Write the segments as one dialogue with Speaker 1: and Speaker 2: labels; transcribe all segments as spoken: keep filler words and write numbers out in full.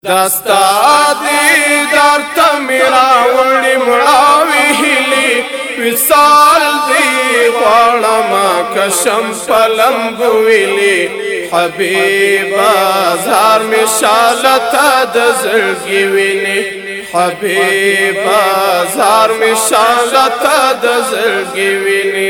Speaker 1: دستا دیدار تا میرا وڑی مڑاوی ہلی وصال دی غوالما کشم پلنگو ویلی حبیبا زار میں شالتا دزرگی وینی حبیبا زار میں شالتا دزرگی وینی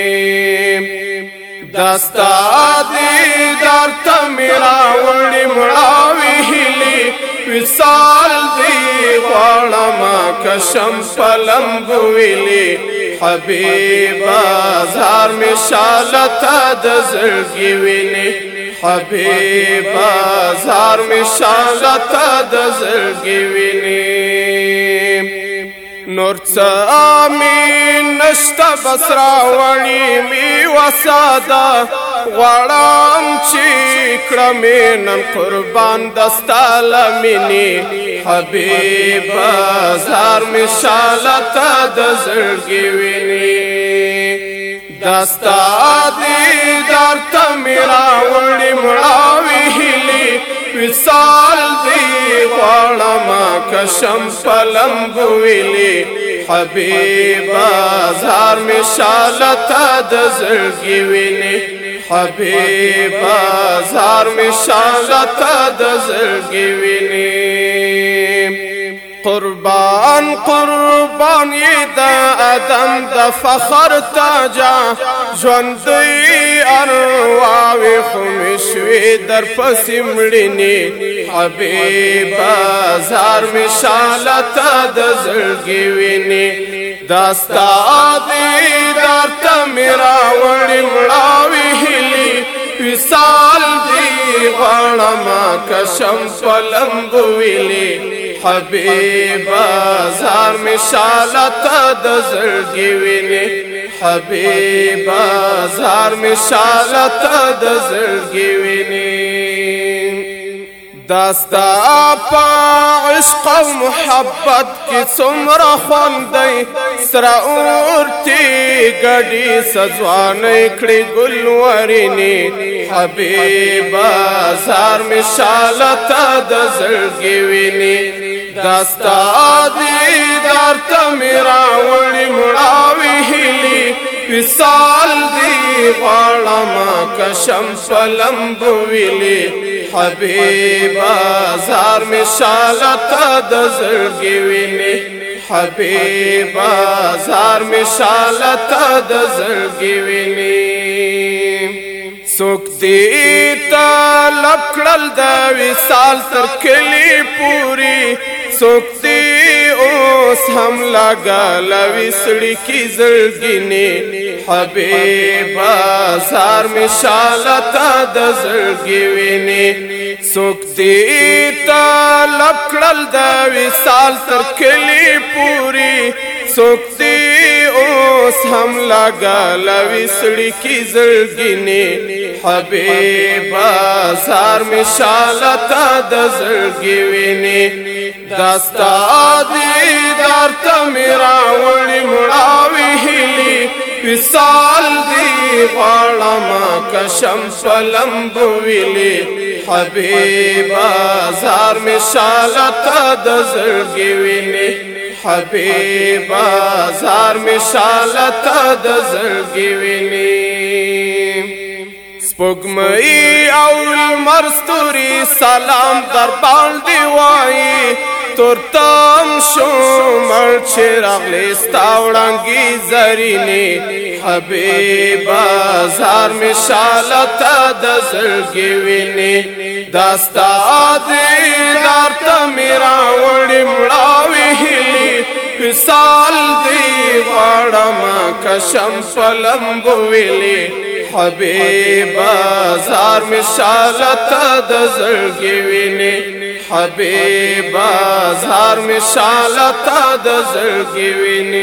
Speaker 1: دستا دیدار تا میرا وڑی مڑاوی ہلی وصال دی غوالما کشم پلنگو ویلی حبیبا زار میں شالتا دزرگی وینی حبیبا زار میں شالتا دزرگی وینی نور آمین نشتا بسرا وڑی می وسادا غوالم چیکڑا مینن قربان دستا لمینی حبیبا زار میں شالتا دزرگی وینی دستا دیدار تا میرا وڑی مڑاوی ہلی وصال دی غوالما کشم پلنگو ویلی حبیبا زار میں شالتا دزرگی وینی حبیبا زار میں شالتا دزرگی وینی قربان قربان یہ دا ادم دا فخر تاجا جوندی ارواوی خمشوی در پسمڑنی حبیبا زار میں شالتا دزرگی وینی دستا دیدار تا میرا وڑی مڑاوی ہلی وصال دی غوالما کشم پلنگو ویلی حبیبا زار میں شالتا دزرگی وینی حبیبا زار میں شالتا دزرگی وینی داستا پا عشق و محبت کی سمرا خوندی سرا اورتی گڑی سزوانی کڑی گلورینی حبیبا زار میں شالتا دزرگی وینی داستا دیدار تا میرا وڑی مڑاوی ہلی وصال دی غوالما کشم پلنگو ویلی حبیبا زار میں شالتا دزرگی وینی حبیبا زار میں شالتا دزرگی وینی سوک دیتا لکڑل دا وصال تر کلی پوری سوک دی اوس ہم لگا لویسڑی کی زرگینی حبیبا زار میں شالتا دزرگی وینی سوک دیتا لکڑل دا وصال تر کلی پوری سوک دی اوس ہم لگا لویسڑی کی زرگینی حبیبا زار میں شالتا دزرگی وینی دستا دیدار تا میرا وڑی مڑاوی ہلی وصال دی غوالما کشم پلنگو ویلی حبیبا زار میں شالتا دزرگی وینی حبیبا زار میں شالتا دزرگی وینی سپوږمۍ او لمر ستوري سلام در باندې وایي تورتم شو مړ چې راغلی ستا وړانګې زرینې حبیبا زار میں شالتا دزرگی وینی داستا دیدار تا میرا وڑی مڑاوی ہلی وصال دی غوالما کشم پلنگو ویلی حبیبا زار میں شالتا دزرگی وینی حبیبا زار میں شالتا دزرگی وینی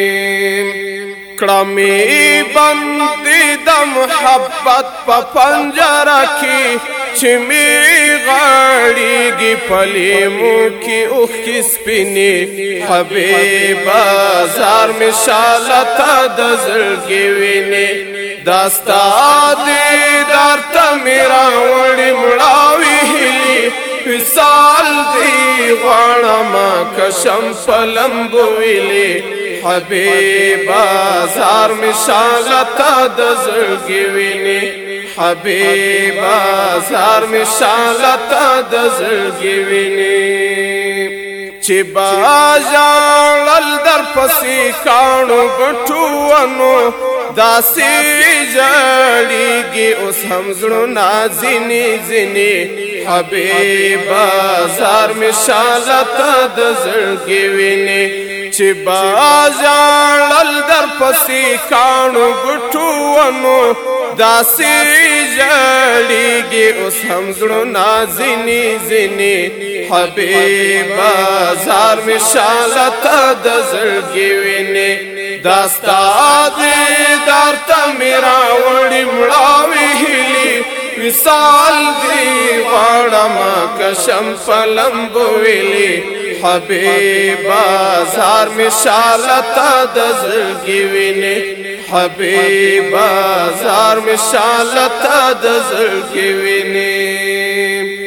Speaker 1: کڑمی بندی دا محبت پا پنجرہ کی چمی غاڑی گی پلیمو کی اوخ کی سپینی حبیبا زار میں شالتا دزرگی وینی داستا دیدار تا میرا وڑی مڑاوی ہلی وصال دی غواړم کشم پلمبو ویلی حبیبا زار مشالتا د زړګي ویني حبیبا زار مشالتا د زړګي ویني چې باجاړل در پسې کانو بټوانو داسې جړیږي اوس هم زړونه ځینې ځینې حبیبا زار مشالتا د زړګي ویني چې باجاړل در پسې کانو بټوانو داسې جړیږي اوس هم زړونه ځینې ځینې حبیبا زار مشالتا د زړګي ویني داستا دیدار ته مې راوړې مړاوې هیلې وصال دی غواړم کشم پلمبو ویلی حبیبا زار مشالتا د زړګي ویني حبیبا زار مشالتا د زړګي ویني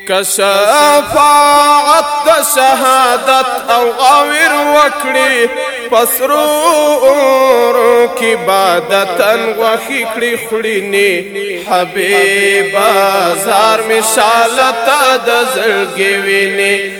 Speaker 1: کشفاعت د شهادت او غاور وکړي پسرو کی عبادتن وخی کړي خړینی حبیبا زار مشالتا د زړګي ویني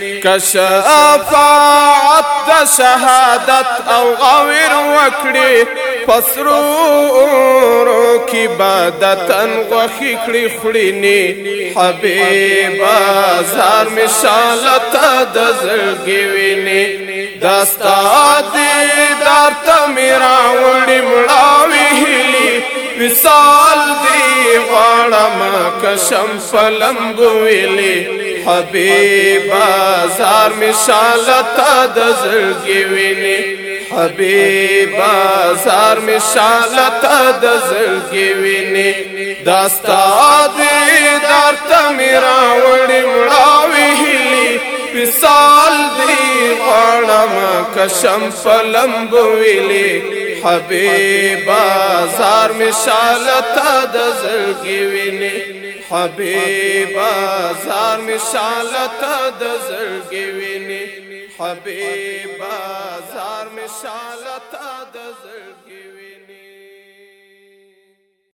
Speaker 1: کشفاعت د شهادت او غاور وکړي پسرو کی عبادتن وخی کړي خړینی حبیبا زار مشالتا د زړګي ویني داستا دیدار ته مې راوړې مړاوې هیلې وصال دی غواړم کشم پلمبو ویلی حبیبا زار مشالتا د زړګي ویني حبیبا زار مشالتا د زړګي ویني داستا دیدار ته مې راوړې مړاوې هیلې وصال دی غواړم کشم پلمبو ویلی حبیبا زار مشالتا د زړګي ویني حبیبا زار مشالتا د زړګي ویني حبیبا زار مشالتا د زړګي